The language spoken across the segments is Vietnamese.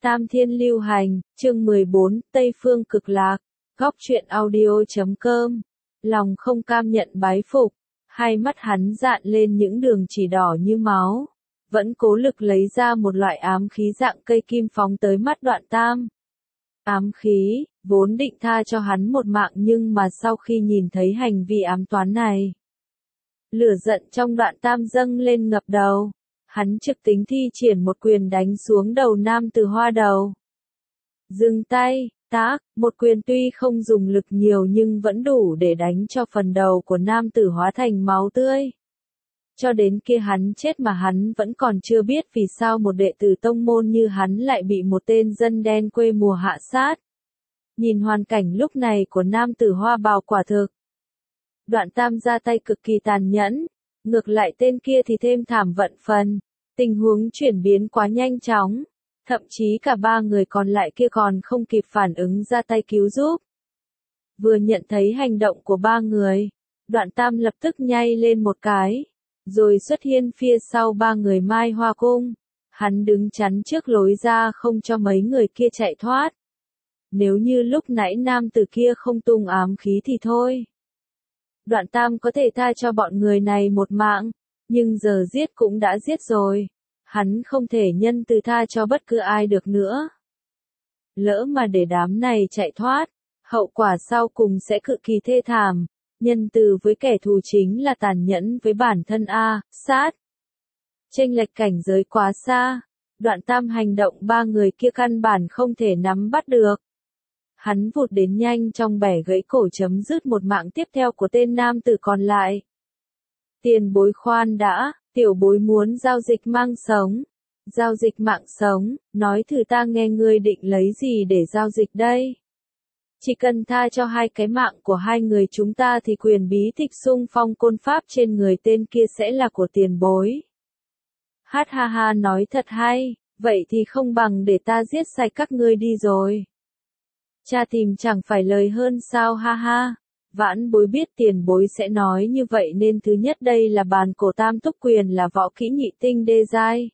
Tam Thiên Lưu Hành, chương 14, Tây Phương Cực Lạc, Góc truyện audio.com. Lòng không cam nhận bái phục, hai mắt hắn dạn lên những đường chỉ đỏ như máu, vẫn cố lực lấy ra một loại ám khí dạng cây kim phóng tới mắt Đoạn Tam. Ám khí, vốn định tha cho hắn một mạng nhưng mà sau khi nhìn thấy hành vi ám toán này, lửa giận trong Đoạn Tam dâng lên ngập đầu. Hắn trực tính thi triển một quyền đánh xuống đầu nam tử Hoa đầu. Dừng tay, tác, một quyền tuy không dùng lực nhiều nhưng vẫn đủ để đánh cho phần đầu của nam tử hóa thành máu tươi. Cho đến kia hắn chết mà hắn vẫn còn chưa biết vì sao một đệ tử tông môn như hắn lại bị một tên dân đen quê mùa hạ sát. Nhìn hoàn cảnh lúc này của nam tử Hoa bào quả thực. Đoạn Tam ra tay cực kỳ tàn nhẫn. Ngược lại tên kia thì thêm thảm vận phần, tình huống chuyển biến quá nhanh chóng, thậm chí cả ba người còn lại kia còn không kịp phản ứng ra tay cứu giúp. Vừa nhận thấy hành động của ba người, Đoạn Tam lập tức nhay lên một cái, rồi xuất hiện phía sau ba người Mai Hoa Cung, hắn đứng chắn trước lối ra không cho mấy người kia chạy thoát. Nếu như lúc nãy nam tử kia không tung ám khí thì thôi. Đoạn Tam có thể tha cho bọn người này một mạng, nhưng giờ giết cũng đã giết rồi. Hắn không thể nhân từ tha cho bất cứ ai được nữa. Lỡ mà để đám này chạy thoát, hậu quả sau cùng sẽ cực kỳ thê thảm. Nhân từ với kẻ thù chính là tàn nhẫn với bản thân sát. Chênh lệch cảnh giới quá xa, Đoạn Tam hành động ba người kia căn bản không thể nắm bắt được. Hắn vụt đến nhanh trong bẻ gãy cổ chấm dứt một mạng tiếp theo của tên nam tử còn lại. Tiền bối khoan đã, tiểu bối muốn giao dịch mang sống. Giao dịch mạng sống, nói thử ta nghe ngươi định lấy gì để giao dịch đây? Chỉ cần tha cho hai cái mạng của hai người chúng ta thì quyền bí tịch xung phong côn pháp trên người tên kia sẽ là của tiền bối. Hát ha ha nói thật hay, vậy thì không bằng để ta giết sạch các ngươi đi rồi. Cha tìm chẳng phải lời hơn sao ha ha. Vãn bối biết tiền bối sẽ nói như vậy nên thứ nhất đây là bàn cổ tam túc quyền là võ kỹ nhị tinh đê giai.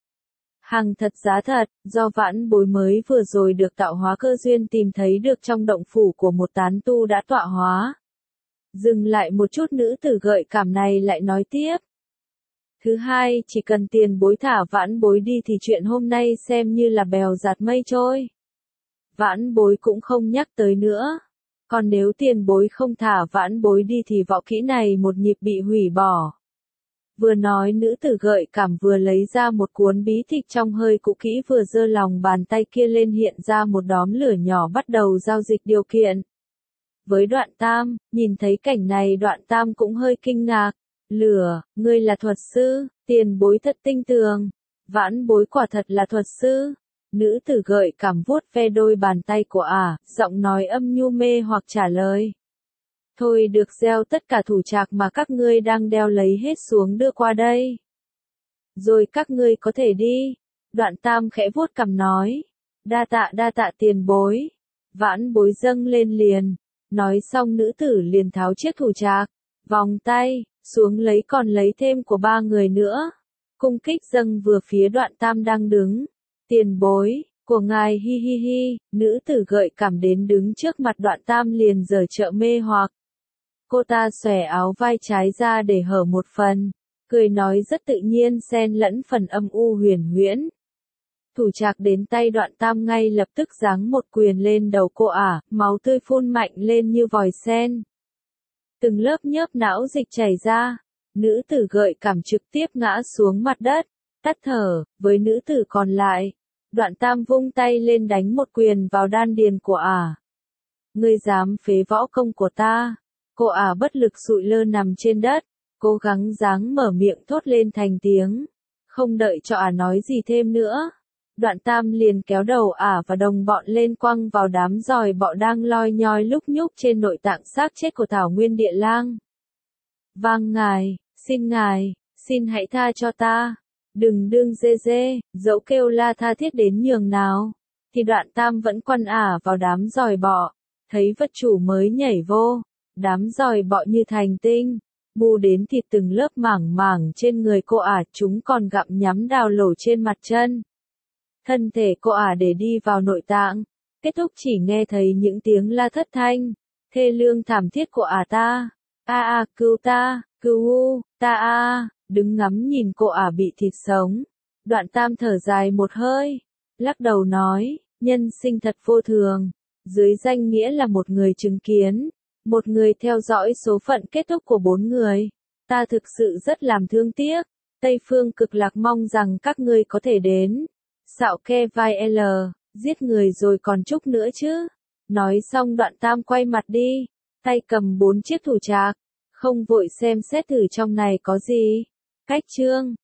Hàng thật giá thật, do vãn bối mới vừa rồi được tạo hóa cơ duyên tìm thấy được trong động phủ của một tán tu đã tọa hóa. Dừng lại một chút nữ tử gợi cảm này lại nói tiếp. Thứ hai, chỉ cần tiền bối thả vãn bối đi thì chuyện hôm nay xem như là bèo giạt mây trôi. Vãn bối cũng không nhắc tới nữa. Còn nếu tiền bối không thả vãn bối đi thì võ kỹ này một nhịp bị hủy bỏ. Vừa nói nữ tử gợi cảm vừa lấy ra một cuốn bí tịch trong hơi cũ kỹ vừa giơ lòng bàn tay kia lên hiện ra một đóm lửa nhỏ bắt đầu giao dịch điều kiện. Với Đoạn Tam, nhìn thấy cảnh này Đoạn Tam cũng hơi kinh ngạc. Lửa, ngươi là thuật sư, tiền bối thật tinh tường. Vãn bối quả thật là thuật sư. Nữ tử gợi cảm vuốt ve đôi bàn tay của giọng nói âm nhu mê hoặc trả lời. Thôi được gieo tất cả thủ trạc mà các ngươi đang đeo lấy hết xuống đưa qua đây. Rồi các ngươi có thể đi. Đoạn Tam khẽ vuốt cằm nói. Đa tạ tiền bối. Vãn bối dâng lên liền. Nói xong nữ tử liền tháo chiếc thủ trạc, vòng tay, xuống lấy còn lấy thêm của ba người nữa. Cung kích dâng vừa phía Đoạn Tam đang đứng. Tiền bối, của ngài hi hi hi, nữ tử gợi cảm đến đứng trước mặt Đoạn Tam liền giở trợ mê hoặc. Cô ta xòe áo vai trái ra để hở một phần, cười nói rất tự nhiên xen lẫn phần âm u huyền huyễn. Thủ trạc đến tay Đoạn Tam ngay lập tức giáng một quyền lên đầu cô máu tươi phun mạnh lên như vòi sen. Từng lớp nhớp não dịch chảy ra, nữ tử gợi cảm trực tiếp ngã xuống mặt đất, tắt thở, với nữ tử còn lại. Đoạn Tam vung tay lên đánh một quyền vào đan điền của Ngươi dám phế võ công của ta. Cô bất lực sụi lơ nằm trên đất, cố gắng dáng mở miệng thốt lên thành tiếng. Không đợi cho nói gì thêm nữa. Đoạn Tam liền kéo đầu và đồng bọn lên quăng vào đám giòi bọ đang loi nhoi lúc nhúc trên nội tạng xác chết của Thảo Nguyên Địa Lang. Vang ngài, xin hãy tha cho ta. Đừng đương dê, dẫu kêu la tha thiết đến nhường nào, thì Đoạn Tam vẫn quăng vào đám giòi bọ, thấy vật chủ mới nhảy vô, đám giòi bọ như thành tinh, bu đến thịt từng lớp mảng mảng trên người cô chúng còn gặm nhắm đào lổ trên mặt chân. thân thể cô ả để đi vào nội tạng. Kết thúc chỉ nghe thấy những tiếng la thất thanh, thê lương thảm thiết của ả ta. Cứu ta, cứu ta đứng ngắm nhìn cô ả bị thịt sống. Đoạn Tam thở dài một hơi, lắc đầu nói, nhân sinh thật vô thường, dưới danh nghĩa là một người chứng kiến, một người theo dõi số phận kết thúc của 4 người. Ta thực sự rất làm thương tiếc, Tây Phương Cực Lạc mong rằng các ngươi có thể đến. Xạo ke vai L, giết người rồi còn chúc nữa chứ. Nói xong Đoạn Tam quay mặt đi, tay cầm 4 chiếc thủ trạc, không vội xem xét thử trong này có gì. Cách chương